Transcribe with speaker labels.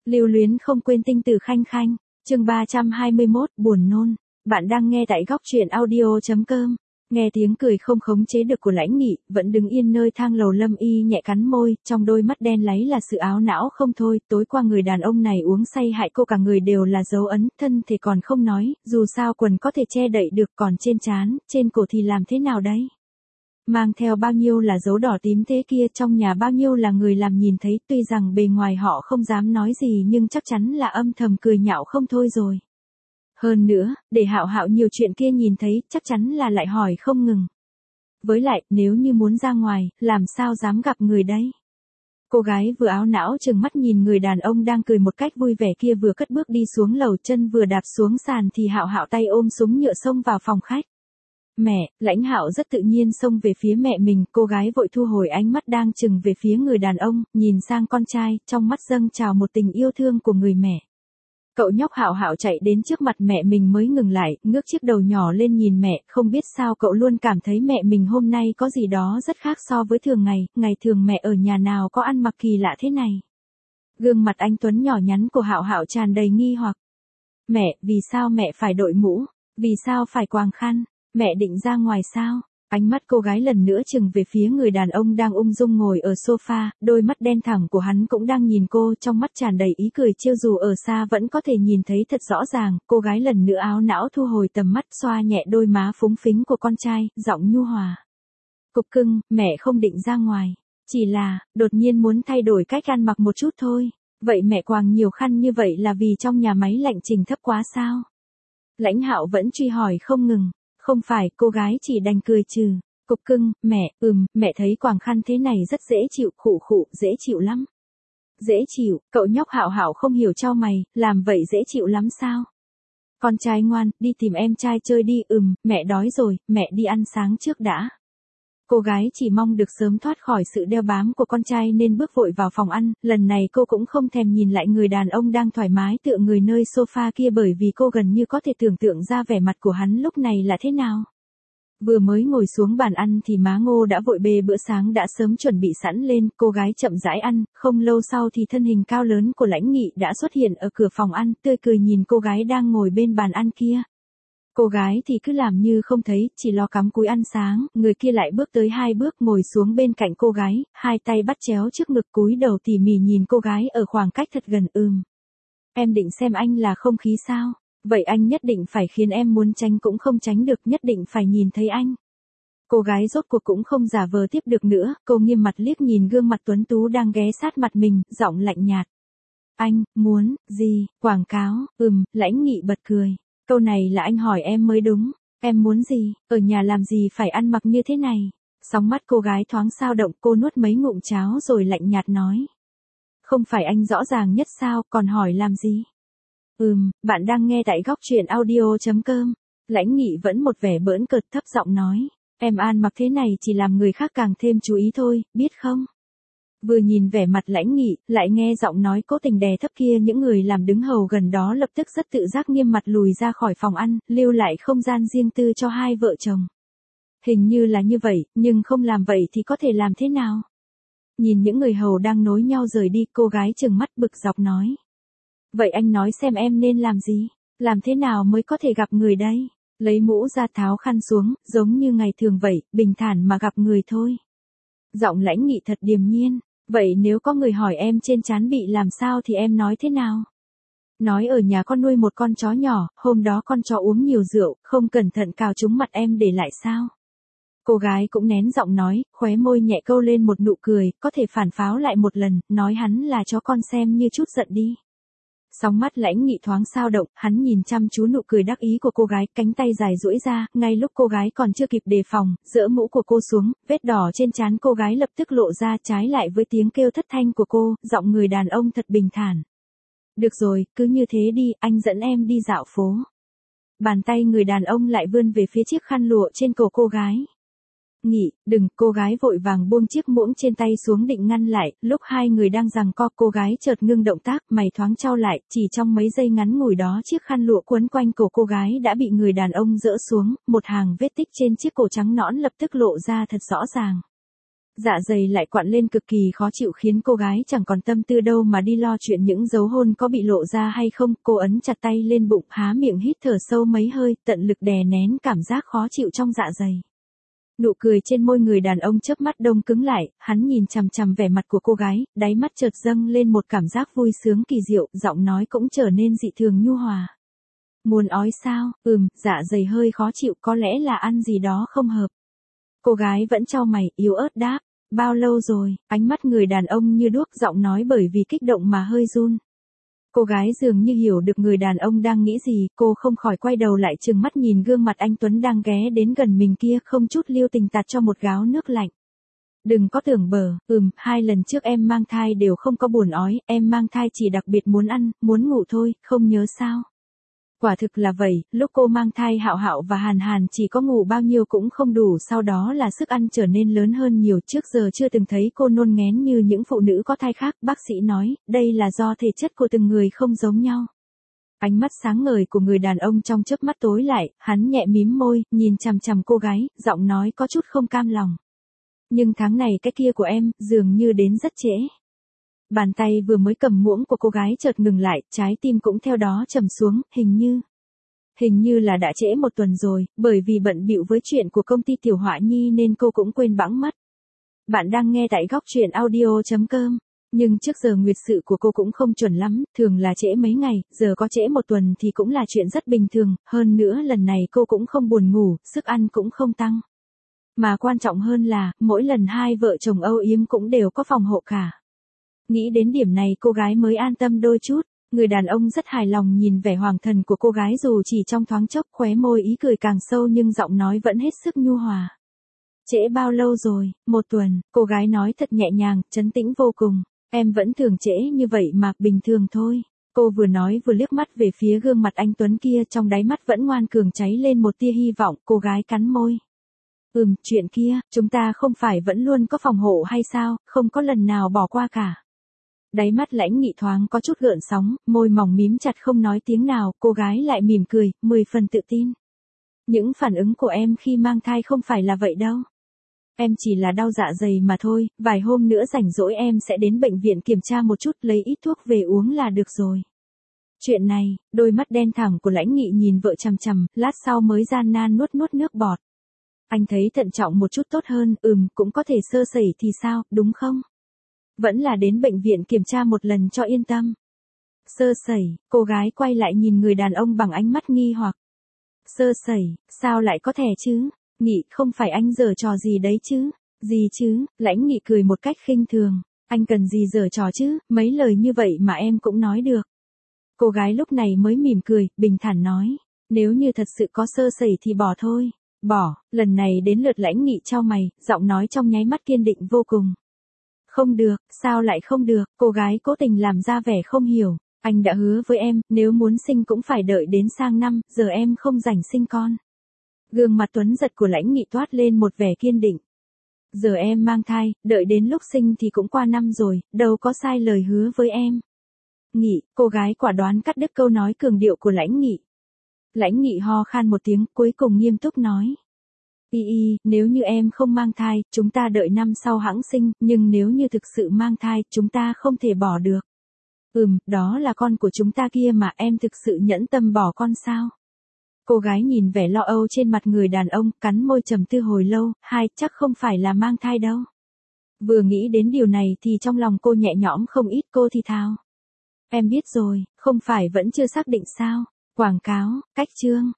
Speaker 1: Lưu luyến không quên tinh tử khanh khanh, chương 321, buồn nôn. Bạn đang nghe tại góc truyện audio.com. Nghe tiếng cười không khống chế được của Lãnh Nghị, vẫn đứng yên nơi thang lầu Lâm Y nhẹ cắn môi, trong đôi mắt đen láy là sự áo não không thôi. Tối qua người đàn ông này uống say hại cô cả người đều là dấu ấn, thân thì còn không nói, dù sao quần có thể che đậy được, còn trên trán, trên cổ thì làm thế nào đấy? Mang theo bao nhiêu là dấu đỏ tím thế kia, trong nhà bao nhiêu là người làm nhìn thấy, tuy rằng bề ngoài họ không dám nói gì nhưng chắc chắn là âm thầm cười nhạo không thôi rồi. Hơn nữa, để Hạo Hạo nhiều chuyện kia nhìn thấy, chắc chắn là lại hỏi không ngừng. Với lại, nếu như muốn ra ngoài, làm sao dám gặp người đấy? Cô gái vừa áo não trừng mắt nhìn người đàn ông đang cười một cách vui vẻ kia vừa cất bước đi xuống lầu, chân vừa đạp xuống sàn thì Hạo Hạo tay ôm súng nhựa xông vào phòng khách. Mẹ, Lãnh Hạo rất tự nhiên xông về phía mẹ mình, cô gái vội thu hồi ánh mắt đang chừng về phía người đàn ông, nhìn sang con trai, trong mắt dâng trào một tình yêu thương của người mẹ. Cậu nhóc Hạo Hạo chạy đến trước mặt mẹ mình mới ngừng lại, ngước chiếc đầu nhỏ lên nhìn mẹ, không biết sao cậu luôn cảm thấy mẹ mình hôm nay có gì đó rất khác so với thường ngày thường mẹ ở nhà nào có ăn mặc kỳ lạ thế này. Gương mặt anh tuấn nhỏ nhắn của Hạo Hạo tràn đầy nghi hoặc. Mẹ, vì sao mẹ phải đội mũ? Vì sao phải quàng khăn? Mẹ định ra ngoài sao? Ánh mắt cô gái lần nữa chừng về phía người đàn ông đang ung dung ngồi ở sofa, đôi mắt đen thẳm của hắn cũng đang nhìn cô, trong mắt tràn đầy ý cười trêu, dù ở xa vẫn có thể nhìn thấy thật rõ ràng. Cô gái lần nữa áo não thu hồi tầm mắt, xoa nhẹ đôi má phúng phính của con trai, giọng nhu hòa. Cục cưng, mẹ không định ra ngoài, chỉ là, đột nhiên muốn thay đổi cách ăn mặc một chút thôi. Vậy mẹ quàng nhiều khăn như vậy là vì trong nhà máy lạnh trình thấp quá sao? Lãnh Hạo vẫn truy hỏi không ngừng. Không phải, cô gái chỉ đành cười trừ. Cục cưng, mẹ thấy quàng khăn thế này rất dễ chịu, khụ, dễ chịu lắm. Dễ chịu, cậu nhóc Hạo Hạo không hiểu chau mày, làm vậy dễ chịu lắm sao? Con trai ngoan, đi tìm em trai chơi đi, mẹ đói rồi, mẹ đi ăn sáng trước đã. Cô gái chỉ mong được sớm thoát khỏi sự đeo bám của con trai nên bước vội vào phòng ăn, lần này cô cũng không thèm nhìn lại người đàn ông đang thoải mái tựa người nơi sofa kia, bởi vì cô gần như có thể tưởng tượng ra vẻ mặt của hắn lúc này là thế nào. Vừa mới ngồi xuống bàn ăn thì má Ngô đã vội bê bữa sáng đã sớm chuẩn bị sẵn lên, cô gái chậm rãi ăn, không lâu sau thì thân hình cao lớn của Lãnh Nghị đã xuất hiện ở cửa phòng ăn, tươi cười nhìn cô gái đang ngồi bên bàn ăn kia. Cô gái thì cứ làm như không thấy, chỉ lo cắm cúi ăn sáng, người kia lại bước tới 2 bước ngồi xuống bên cạnh cô gái, hai tay bắt chéo trước ngực cúi đầu tỉ mỉ nhìn cô gái ở khoảng cách thật gần. Em định xem anh là không khí sao? Vậy anh nhất định phải khiến em muốn tránh cũng không tránh được, nhất định phải nhìn thấy anh. Cô gái rốt cuộc cũng không giả vờ tiếp được nữa, cô nghiêm mặt liếc nhìn gương mặt tuấn tú đang ghé sát mặt mình, giọng lạnh nhạt. Anh, muốn, gì, quảng cáo, Lãnh Nghị bật cười. Câu này là anh hỏi em mới đúng, em muốn gì, ở nhà làm gì phải ăn mặc như thế này. Sóng mắt cô gái thoáng xao động, cô nuốt mấy ngụm cháo rồi lạnh nhạt nói. Không phải anh rõ ràng nhất sao, còn hỏi làm gì? Bạn đang nghe tại góc truyện audio.com. Lãnh Nghị vẫn một vẻ bỡn cợt thấp giọng nói. Em ăn mặc thế này chỉ làm người khác càng thêm chú ý thôi, biết không? Vừa nhìn vẻ mặt Lãnh Nghị, lại nghe giọng nói cố tình đè thấp kia, những người làm đứng hầu gần đó lập tức rất tự giác nghiêm mặt lùi ra khỏi phòng ăn, lưu lại không gian riêng tư cho hai vợ chồng. Hình như là như vậy, nhưng không làm vậy thì có thể làm thế nào? Nhìn những người hầu đang nối nhau rời đi, cô gái trừng mắt bực dọc nói. Vậy anh nói xem em nên làm gì? Làm thế nào mới có thể gặp người đây? Lấy mũ ra, tháo khăn xuống, giống như ngày thường vậy, bình thản mà gặp người thôi. Giọng Lãnh Nghị thật điềm nhiên. Vậy nếu có người hỏi em trên trán bị làm sao thì em nói thế nào? Nói ở nhà con nuôi một con chó nhỏ, hôm đó con chó uống nhiều rượu, không cẩn thận cào trúng mặt em để lại sao? Cô gái cũng nén giọng nói, khóe môi nhẹ câu lên một nụ cười, có thể phản pháo lại một lần, nói hắn là chó con xem như chút giận đi. Sóng mắt Lãnh Nghị thoáng xao động, hắn nhìn chăm chú nụ cười đắc ý của cô gái, cánh tay dài duỗi ra, ngay lúc cô gái còn chưa kịp đề phòng, giỡ mũ của cô xuống, vết đỏ trên trán cô gái lập tức lộ ra, trái lại với tiếng kêu thất thanh của cô, giọng người đàn ông thật bình thản. Được rồi, cứ như thế đi, anh dẫn em đi dạo phố. Bàn tay người đàn ông lại vươn về phía chiếc khăn lụa trên cổ cô gái. Nghị, đừng, cô gái vội vàng buông chiếc muỗng trên tay xuống định ngăn lại, lúc hai người đang giằng co, cô gái chợt ngưng động tác, mày thoáng chau lại, chỉ trong mấy giây ngắn ngủi đó chiếc khăn lụa quấn quanh cổ cô gái đã bị người đàn ông dỡ xuống, một hàng vết tích trên chiếc cổ trắng nõn lập tức lộ ra thật rõ ràng. Dạ dày lại quặn lên cực kỳ khó chịu khiến cô gái chẳng còn tâm tư đâu mà đi lo chuyện những dấu hôn có bị lộ ra hay không. Cô ấn chặt tay lên bụng, há miệng hít thở sâu mấy hơi, tận lực đè nén cảm giác khó chịu trong dạ dày. Nụ cười trên môi người đàn ông chớp mắt đông cứng lại, hắn nhìn chằm chằm vẻ mặt của cô gái, đáy mắt chợt dâng lên một cảm giác vui sướng kỳ diệu, giọng nói cũng trở nên dị thường nhu hòa. Muốn ói sao? Dạ dày hơi khó chịu, có lẽ là ăn gì đó không hợp. Cô gái vẫn chau mày, yếu ớt đáp. Bao lâu rồi? Ánh mắt người đàn ông như đuốc, giọng nói bởi vì kích động mà hơi run. Cô gái dường như hiểu được người đàn ông đang nghĩ gì, cô không khỏi quay đầu lại trừng mắt nhìn gương mặt anh Tuấn đang ghé đến gần mình kia, không chút lưu tình tạt cho một gáo nước lạnh. Đừng có tưởng bở, 2 lần trước em mang thai đều không có buồn ói, em mang thai chỉ đặc biệt muốn ăn, muốn ngủ thôi, không nhớ sao? Quả thực là vậy, lúc cô mang thai Hạo Hạo và Hàn Hàn chỉ có ngủ bao nhiêu cũng không đủ, sau đó là sức ăn trở nên lớn hơn nhiều, trước giờ chưa từng thấy cô nôn nghén như những phụ nữ có thai khác, bác sĩ nói, đây là do thể chất của từng người không giống nhau. Ánh mắt sáng ngời của người đàn ông trong chớp mắt tối lại, hắn nhẹ mím môi, nhìn chằm chằm cô gái, giọng nói có chút không cam lòng. Nhưng tháng này cái kia của em, dường như đến rất trễ. Bàn tay vừa mới cầm muỗng của cô gái chợt ngừng lại, trái tim cũng theo đó trầm xuống, Hình như là đã trễ 1 tuần rồi, bởi vì bận bịu với chuyện của công ty Tiểu Họa Nhi nên cô cũng quên bẵng mất. Bạn đang nghe tại góc truyện audio.com. Nhưng trước giờ nguyệt sự của cô cũng không chuẩn lắm, thường là trễ mấy ngày, giờ có trễ 1 tuần thì cũng là chuyện rất bình thường, hơn nữa lần này cô cũng không buồn ngủ, sức ăn cũng không tăng. Mà quan trọng hơn là, mỗi lần hai vợ chồng âu yếm cũng đều có phòng hộ cả. Nghĩ đến điểm này cô gái mới an tâm đôi chút, người đàn ông rất hài lòng nhìn vẻ hoàng thần của cô gái dù chỉ trong thoáng chốc, khóe môi ý cười càng sâu nhưng giọng nói vẫn hết sức nhu hòa. Trễ bao lâu rồi? 1 tuần, cô gái nói thật nhẹ nhàng, trấn tĩnh vô cùng. Em vẫn thường trễ như vậy mà, bình thường thôi. Cô vừa nói vừa liếc mắt về phía gương mặt anh Tuấn kia, trong đáy mắt vẫn ngoan cường cháy lên một tia hy vọng, cô gái cắn môi. Chuyện kia, chúng ta không phải vẫn luôn có phòng hộ hay sao, không có lần nào bỏ qua cả. Đáy mắt Lãnh Nghị thoáng có chút gợn sóng, môi mỏng mím chặt không nói tiếng nào, cô gái lại mỉm cười, 10 phần tự tin. Những phản ứng của em khi mang thai không phải là vậy đâu. Em chỉ là đau dạ dày mà thôi, vài hôm nữa rảnh rỗi em sẽ đến bệnh viện kiểm tra một chút, lấy ít thuốc về uống là được rồi. Chuyện này, đôi mắt đen thẳm của Lãnh Nghị nhìn vợ chằm chằm, lát sau mới gian nan nuốt nước bọt. Anh thấy thận trọng một chút tốt hơn, cũng có thể sơ sẩy thì sao, đúng không? Vẫn là đến bệnh viện kiểm tra một lần cho yên tâm. Sơ sẩy, cô gái quay lại nhìn người đàn ông bằng ánh mắt nghi hoặc. Sơ sẩy, sao lại có thể chứ? Nghị, không phải anh giở trò gì đấy chứ? Gì chứ? Lãnh Nghị cười một cách khinh thường. Anh cần gì giở trò chứ, mấy lời như vậy mà em cũng nói được. Cô gái lúc này mới mỉm cười, bình thản nói. Nếu như thật sự có sơ sẩy thì bỏ thôi. Bỏ, lần này đến lượt Lãnh Nghị chau mày, giọng nói trong nháy mắt kiên định vô cùng. Không được, sao lại không được, cô gái cố tình làm ra vẻ không hiểu. Anh đã hứa với em, nếu muốn sinh cũng phải đợi đến sang năm, giờ em không rảnh sinh con. Gương mặt tuấn giật của Lãnh Nghị toát lên một vẻ kiên định. Giờ em mang thai, đợi đến lúc sinh thì cũng qua năm rồi, đâu có sai lời hứa với em. Nghị, cô gái quả đoán cắt đứt câu nói cường điệu của Lãnh Nghị. Lãnh Nghị ho khan một tiếng, cuối cùng nghiêm túc nói. Nếu như em không mang thai, chúng ta đợi năm sau hẵng sinh, nhưng nếu như thực sự mang thai, chúng ta không thể bỏ được. Đó là con của chúng ta kia mà, em thực sự nhẫn tâm bỏ con sao? Cô gái nhìn vẻ lo âu trên mặt người đàn ông, cắn môi trầm tư hồi lâu, chắc không phải là mang thai đâu. Vừa nghĩ đến điều này thì trong lòng cô nhẹ nhõm không ít, cô thì thào. Em biết rồi, không phải vẫn chưa xác định sao? Quảng cáo, cách chương.